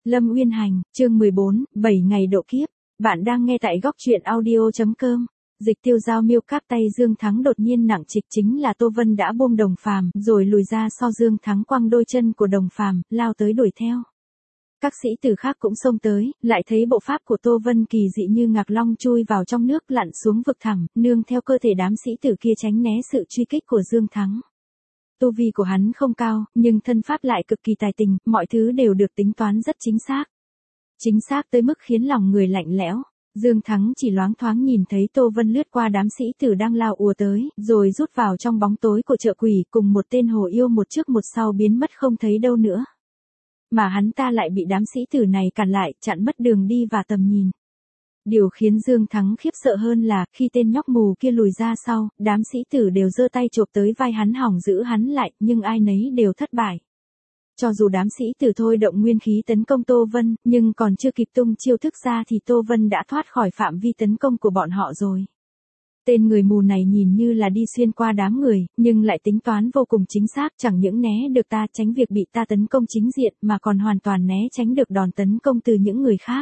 Lâm Uyên Hành, chương 14, 7 ngày độ kiếp. Bạn đang nghe tại góc truyện audio.com. Dịch tiêu giao miêu cáp tay Dương Thắng đột nhiên nặng trịch, chính là Tô Vân đã buông Đồng Phàm, rồi lùi ra sau Dương Thắng quăng đôi chân của Đồng Phàm, lao tới đuổi theo. Các sĩ tử khác cũng xông tới, lại thấy bộ pháp của Tô Vân kỳ dị như ngạc long chui vào trong nước lặn xuống vực thẳm, nương theo cơ thể đám sĩ tử kia tránh né sự truy kích của Dương Thắng. Tu vi của hắn không cao, nhưng thân pháp lại cực kỳ tài tình, mọi thứ đều được tính toán rất chính xác. Chính xác tới mức khiến lòng người lạnh lẽo. Dương Thắng chỉ loáng thoáng nhìn thấy Tô Vân lướt qua đám sĩ tử đang lao ùa tới, rồi rút vào trong bóng tối của chợ quỷ, cùng một tên hồ yêu một trước một sau biến mất không thấy đâu nữa. Mà hắn ta lại bị đám sĩ tử này cản lại, chặn mất đường đi và tầm nhìn. Điều khiến Dương Thắng khiếp sợ hơn là, khi tên nhóc mù kia lùi ra sau, đám sĩ tử đều giơ tay chộp tới vai hắn hỏng giữ hắn lại, nhưng ai nấy đều thất bại. Cho dù đám sĩ tử thôi động nguyên khí tấn công Tô Vân, nhưng còn chưa kịp tung chiêu thức ra thì Tô Vân đã thoát khỏi phạm vi tấn công của bọn họ rồi. Tên người mù này nhìn như là đi xuyên qua đám người, nhưng lại tính toán vô cùng chính xác, chẳng những né được ta tránh việc bị ta tấn công chính diện, mà còn hoàn toàn né tránh được đòn tấn công từ những người khác.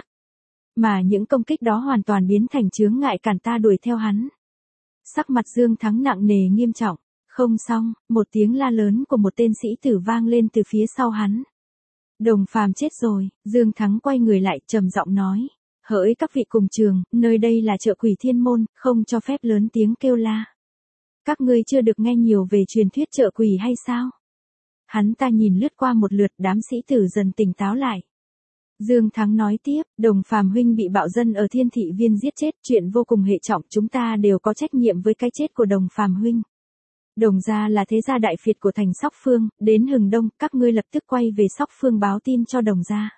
Mà những công kích đó hoàn toàn biến thành chướng ngại cản ta đuổi theo hắn. Sắc mặt Dương Thắng nặng nề nghiêm trọng. Không xong, một tiếng la lớn của một tên sĩ tử vang lên từ phía sau hắn. Đồng Phàm chết rồi. Dương Thắng quay người lại trầm giọng nói. Hỡi các vị cùng trường, nơi đây là chợ quỷ thiên môn, không cho phép lớn tiếng kêu la. Các ngươi chưa được nghe nhiều về truyền thuyết chợ quỷ hay sao? Hắn ta nhìn lướt qua một lượt, đám sĩ tử dần tỉnh táo lại. Dương Thắng nói tiếp, Đồng Phàm huynh bị bạo dân ở Thiên Thị Viên giết chết, chuyện vô cùng hệ trọng, chúng ta đều có trách nhiệm với cái chết của Đồng Phàm huynh. Đồng gia là thế gia đại phiệt của thành Sóc Phương, đến Hừng Đông, các ngươi lập tức quay về Sóc Phương báo tin cho Đồng gia.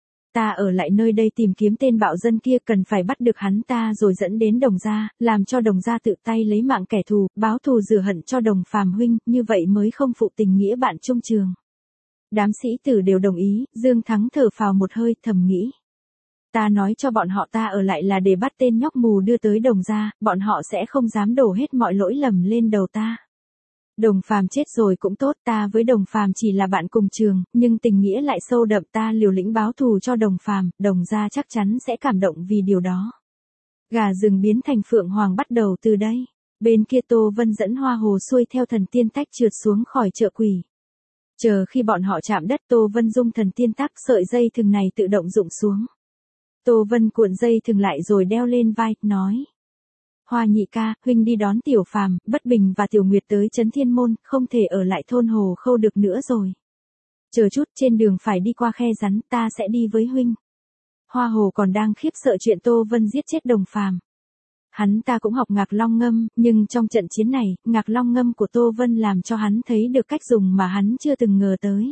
Ta ở lại nơi đây tìm kiếm tên bạo dân kia, cần phải bắt được hắn ta rồi dẫn đến Đồng gia, làm cho Đồng gia tự tay lấy mạng kẻ thù, báo thù rửa hận cho Đồng Phàm huynh, như vậy mới không phụ tình nghĩa bạn chung trường. Đám sĩ tử đều đồng ý, Dương Thắng thở phào một hơi, thầm nghĩ. Ta nói cho bọn họ ta ở lại là để bắt tên nhóc mù đưa tới Đồng gia, bọn họ sẽ không dám đổ hết mọi lỗi lầm lên đầu ta. Đồng Phàm chết rồi cũng tốt, ta với Đồng Phàm chỉ là bạn cùng trường, nhưng tình nghĩa lại sâu đậm, ta liều lĩnh báo thù cho Đồng Phàm, Đồng gia chắc chắn sẽ cảm động vì điều đó. Gà rừng biến thành phượng hoàng bắt đầu từ đây. Bên kia Tô Vân dẫn Hoa Hồ xuôi theo thần tiên tách trượt xuống khỏi chợ quỷ. Chờ khi bọn họ chạm đất, Tô Vân dung thần tiên tắc, sợi dây thừng này tự động rụng xuống. Tô Vân cuộn dây thừng lại rồi đeo lên vai, nói. Hoa nhị ca, huynh đi đón Tiểu Phàm, Bất Bình và Tiểu Nguyệt tới Trấn Thiên Môn, không thể ở lại thôn Hồ Khâu được nữa rồi. Chờ chút, trên đường phải đi qua khe rắn, ta sẽ đi với huynh. Hoa Hồ còn đang khiếp sợ chuyện Tô Vân giết chết Đồng Phàm. Hắn ta cũng học Ngạc Long Ngâm, nhưng trong trận chiến này, Ngạc Long Ngâm của Tô Vân làm cho hắn thấy được cách dùng mà hắn chưa từng ngờ tới.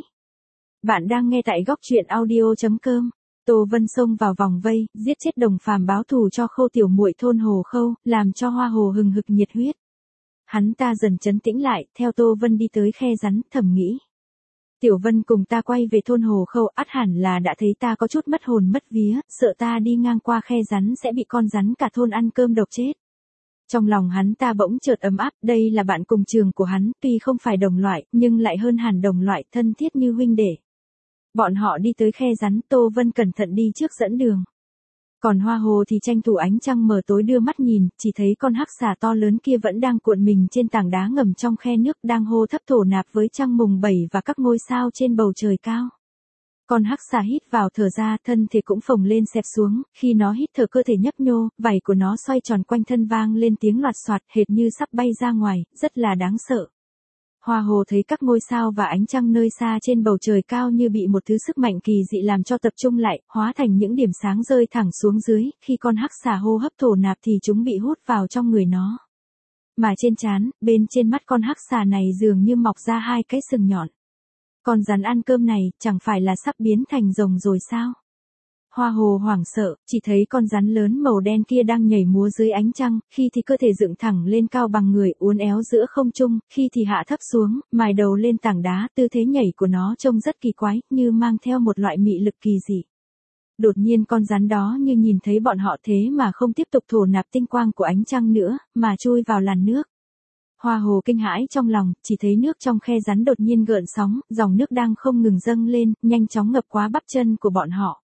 Bạn đang nghe tại góc truyện audio.com. Tô Vân xông vào vòng vây, giết chết Đồng Phàm báo thù cho Khâu tiểu muội thôn Hồ Khâu, làm cho Hoa Hồ hừng hực nhiệt huyết. Hắn ta dần trấn tĩnh lại, theo Tô Vân đi tới khe rắn, thầm nghĩ. Tiểu Vân cùng ta quay về thôn Hồ Khâu, ắt hẳn là đã thấy ta có chút mất hồn mất vía, sợ ta đi ngang qua khe rắn sẽ bị con rắn cả thôn ăn cơm độc chết. Trong lòng hắn ta bỗng chợt ấm áp, đây là bạn cùng trường của hắn, tuy không phải đồng loại, nhưng lại hơn hẳn đồng loại, thân thiết như huynh đệ. Bọn họ đi tới khe rắn, Tô Vân cẩn thận đi trước dẫn đường. Còn Hoa Hồ thì tranh thủ ánh trăng mờ tối đưa mắt nhìn, chỉ thấy con hắc xà to lớn kia vẫn đang cuộn mình trên tảng đá ngầm trong khe nước, đang hô thấp thổ nạp với trăng mùng 7 và các ngôi sao trên bầu trời cao. Con hắc xà hít vào thở ra, thân thể cũng phồng lên xẹp xuống, khi nó hít thở cơ thể nhấp nhô, vảy của nó xoay tròn quanh thân vang lên tiếng loạt soạt, hệt như sắp bay ra ngoài, rất là đáng sợ. Hoa Hồ thấy các ngôi sao và ánh trăng nơi xa trên bầu trời cao như bị một thứ sức mạnh kỳ dị làm cho tập trung lại, hóa thành những điểm sáng rơi thẳng xuống dưới, khi con hắc xà hô hấp thổ nạp thì chúng bị hút vào trong người nó. Mà trên trán, bên trên mắt con hắc xà này dường như mọc ra hai cái sừng nhọn. Con rắn ăn cơm này, chẳng phải là sắp biến thành rồng rồi sao? Hoa Hồ hoảng sợ, chỉ thấy con rắn lớn màu đen kia đang nhảy múa dưới ánh trăng, khi thì cơ thể dựng thẳng lên cao bằng người, uốn éo giữa không trung, khi thì hạ thấp xuống, mài đầu lên tảng đá, tư thế nhảy của nó trông rất kỳ quái, như mang theo một loại mị lực kỳ dị. Đột nhiên con rắn đó như nhìn thấy bọn họ thế mà không tiếp tục thổ nạp tinh quang của ánh trăng nữa, mà chui vào làn nước. Hoa Hồ kinh hãi trong lòng, chỉ thấy nước trong khe rắn đột nhiên gợn sóng, dòng nước đang không ngừng dâng lên, nhanh chóng ngập quá bắp chân của bọn họ.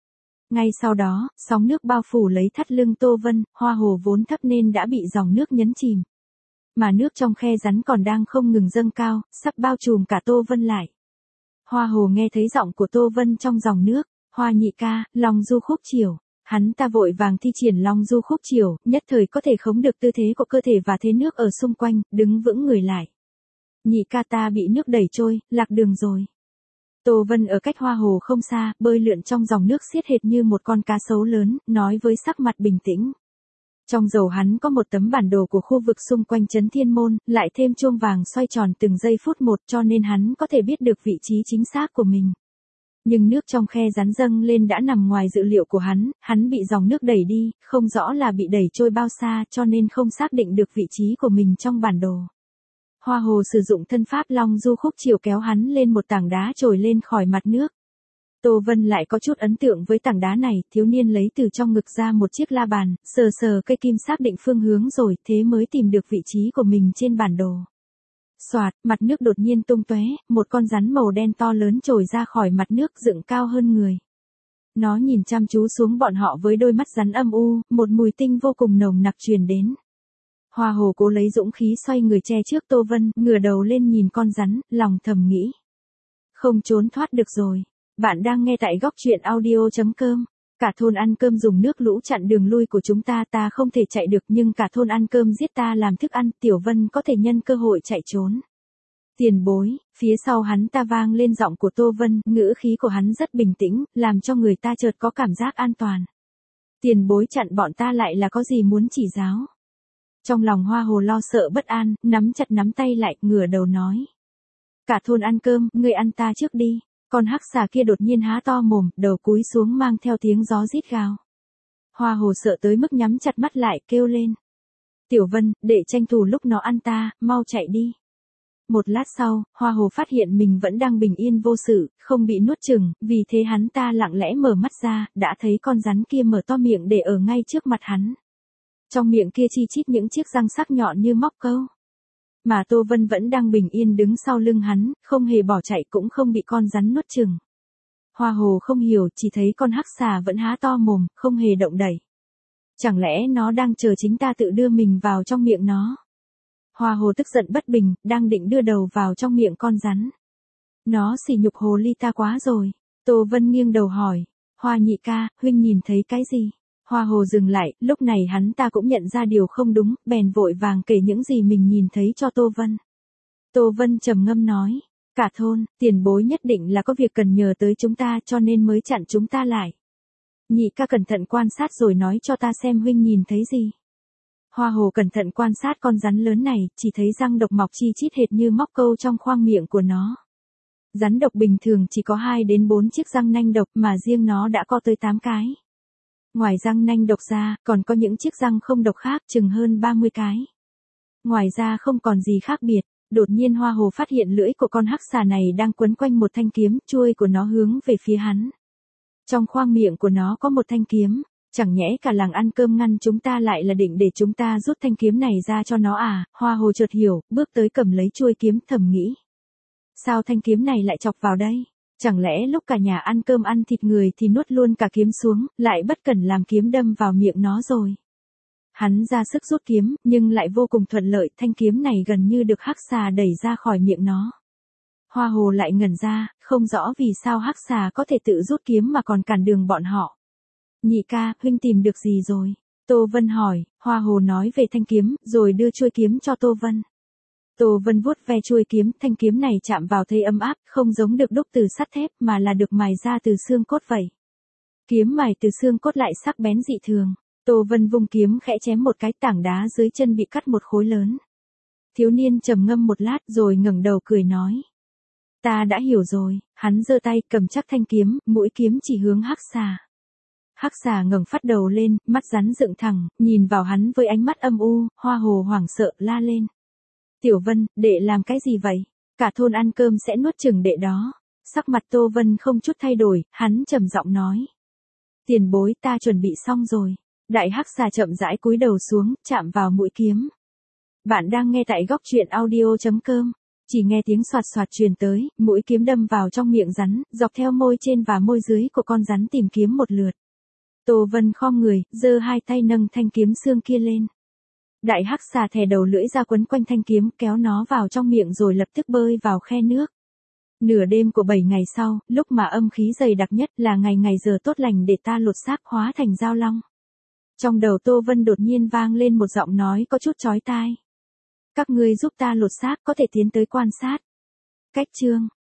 Ngay sau đó, sóng nước bao phủ lấy thắt lưng Tô Vân, Hoa Hồ vốn thấp nên đã bị dòng nước nhấn chìm. Mà nước trong khe rắn còn đang không ngừng dâng cao, sắp bao trùm cả Tô Vân lại. Hoa Hồ nghe thấy giọng của Tô Vân trong dòng nước, Hoa nhị ca, Long Du Khúc Chiểu. Hắn ta vội vàng thi triển Long Du Khúc Chiểu, nhất thời có thể khống được tư thế của cơ thể và thế nước ở xung quanh, đứng vững người lại. Nhị ca ta bị nước đẩy trôi, lạc đường rồi. Tô Vân ở cách Hoa Hồ không xa, bơi lượn trong dòng nước xiết hệt như một con cá sấu lớn, nói với sắc mặt bình tĩnh. Trong dầu hắn có một tấm bản đồ của khu vực xung quanh Trấn Thiên Môn, lại thêm chuông vàng xoay tròn từng giây phút một cho nên hắn có thể biết được vị trí chính xác của mình. Nhưng nước trong khe rắn dâng lên đã nằm ngoài dự liệu của hắn bị dòng nước đẩy đi, không rõ là bị đẩy trôi bao xa cho nên không xác định được vị trí của mình trong bản đồ. Hoa Hồ sử dụng thân pháp Long Du Khúc Chiểu kéo hắn lên một tảng đá trồi lên khỏi mặt nước. Tô Vân lại có chút ấn tượng với tảng đá này, thiếu niên lấy từ trong ngực ra một chiếc la bàn, sờ sờ cây kim xác định phương hướng rồi, thế mới tìm được vị trí của mình trên bản đồ. Soạt, mặt nước đột nhiên tung tóe, một con rắn màu đen to lớn trồi ra khỏi mặt nước dựng cao hơn người. Nó nhìn chăm chú xuống bọn họ với đôi mắt rắn âm u, một mùi tinh vô cùng nồng nặc truyền đến. Hoa Hồ cố lấy dũng khí xoay người che trước Tô Vân, ngửa đầu lên nhìn con rắn, lòng thầm nghĩ. Không trốn thoát được rồi. Bạn đang nghe tại góc truyện audio.com. Cả thôn ăn cơm dùng nước lũ chặn đường lui của chúng ta không thể chạy được nhưng cả thôn ăn cơm giết ta làm thức ăn, Tiểu Vân có thể nhân cơ hội chạy trốn. Tiền bối, phía sau hắn ta vang lên giọng của Tô Vân, ngữ khí của hắn rất bình tĩnh, làm cho người ta chợt có cảm giác an toàn. Tiền bối chặn bọn ta lại là có gì muốn chỉ giáo? Trong lòng Hoa Hồ lo sợ bất an, nắm chặt nắm tay lại, ngửa đầu nói. Cả thôn ăn cơm, ngươi ăn ta trước đi. Con hắc xà kia đột nhiên há to mồm, đầu cúi xuống mang theo tiếng gió rít gào. Hoa Hồ sợ tới mức nhắm chặt mắt lại, kêu lên. Tiểu Vân, để tranh thủ lúc nó ăn ta, mau chạy đi. Một lát sau, Hoa Hồ phát hiện mình vẫn đang bình yên vô sự, không bị nuốt chửng, vì thế hắn ta lặng lẽ mở mắt ra, đã thấy con rắn kia mở to miệng để ở ngay trước mặt hắn. Trong miệng kia chi chít những chiếc răng sắc nhọn như móc câu. Mà Tô Vân vẫn đang bình yên đứng sau lưng hắn, không hề bỏ chạy cũng không bị con rắn nuốt chửng. Hoa Hồ không hiểu, chỉ thấy con hắc xà vẫn há to mồm, không hề động đẩy. Chẳng lẽ nó đang chờ chính ta tự đưa mình vào trong miệng nó? Hoa Hồ tức giận bất bình, đang định đưa đầu vào trong miệng con rắn. Nó sỉ nhục hồ ly ta quá rồi. Tô Vân nghiêng đầu hỏi, Hoa nhị ca, huynh nhìn thấy cái gì? Hoa Hồ dừng lại, lúc này hắn ta cũng nhận ra điều không đúng, bèn vội vàng kể những gì mình nhìn thấy cho Tô Vân. Tô Vân trầm ngâm nói, cả thôn, tiền bối nhất định là có việc cần nhờ tới chúng ta cho nên mới chặn chúng ta lại. Nhị ca cẩn thận quan sát rồi nói cho ta xem huynh nhìn thấy gì. Hoa Hồ cẩn thận quan sát con rắn lớn này, chỉ thấy răng độc mọc chi chít hệt như móc câu trong khoang miệng của nó. Rắn độc bình thường chỉ có 2 đến 4 chiếc răng nanh độc mà riêng nó đã có tới 8 cái. Ngoài răng nanh độc ra, còn có những chiếc răng không độc khác chừng hơn 30 cái. Ngoài ra không còn gì khác biệt, đột nhiên Hoa Hồ phát hiện lưỡi của con hắc xà này đang quấn quanh một thanh kiếm, chuôi của nó hướng về phía hắn. Trong khoang miệng của nó có một thanh kiếm, chẳng nhẽ cả làng ăn cơm ngăn chúng ta lại là định để chúng ta rút thanh kiếm này ra cho nó à? Hoa Hồ chợt hiểu, bước tới cầm lấy chuôi kiếm, thầm nghĩ. Sao thanh kiếm này lại chọc vào đây? Chẳng lẽ lúc cả nhà ăn cơm ăn thịt người thì nuốt luôn cả kiếm xuống, lại bất cẩn làm kiếm đâm vào miệng nó rồi. Hắn ra sức rút kiếm, nhưng lại vô cùng thuận lợi, thanh kiếm này gần như được hắc xà đẩy ra khỏi miệng nó. Hoa Hồ lại ngẩn ra, không rõ vì sao hắc xà có thể tự rút kiếm mà còn cản đường bọn họ. Nhị ca, huynh tìm được gì rồi? Tô Vân hỏi, Hoa Hồ nói về thanh kiếm, rồi đưa chuôi kiếm cho Tô Vân. Tô Vân vuốt ve chuôi kiếm, thanh kiếm này chạm vào thấy ấm áp, không giống được đúc từ sắt thép mà là được mài ra từ xương cốt vậy. Kiếm mài từ xương cốt lại sắc bén dị thường. Tô Vân vung kiếm khẽ chém một cái, tảng đá dưới chân bị cắt một khối lớn. Thiếu niên trầm ngâm một lát rồi ngẩng đầu cười nói. Ta đã hiểu rồi, hắn giơ tay cầm chắc thanh kiếm, mũi kiếm chỉ hướng hắc xà. Hắc xà ngẩng phát đầu lên, mắt rắn dựng thẳng, nhìn vào hắn với ánh mắt âm u, Hoa Hồ hoảng sợ la lên. Tiểu Vân, đệ làm cái gì vậy? Cả thôn ăn cơm sẽ nuốt chửng đệ đó. Sắc mặt Tô Vân không chút thay đổi, hắn trầm giọng nói. Tiền bối, ta chuẩn bị xong rồi. Đại hắc xà chậm rãi cúi đầu xuống, chạm vào mũi kiếm. Bạn đang nghe tại góc truyện audio.com. Chỉ nghe tiếng xoạt xoạt truyền tới, mũi kiếm đâm vào trong miệng rắn, dọc theo môi trên và môi dưới của con rắn tìm kiếm một lượt. Tô Vân khom người, giơ hai tay nâng thanh kiếm xương kia lên. Đại hắc xà thè đầu lưỡi ra quấn quanh thanh kiếm, kéo nó vào trong miệng rồi lập tức bơi vào khe nước. Nửa đêm của 7 ngày sau, lúc mà âm khí dày đặc nhất là ngày giờ tốt lành để ta lột xác hóa thành dao long. Trong đầu Tô Vân đột nhiên vang lên một giọng nói có chút chói tai. Các ngươi giúp ta lột xác có thể tiến tới quan sát. Cách chương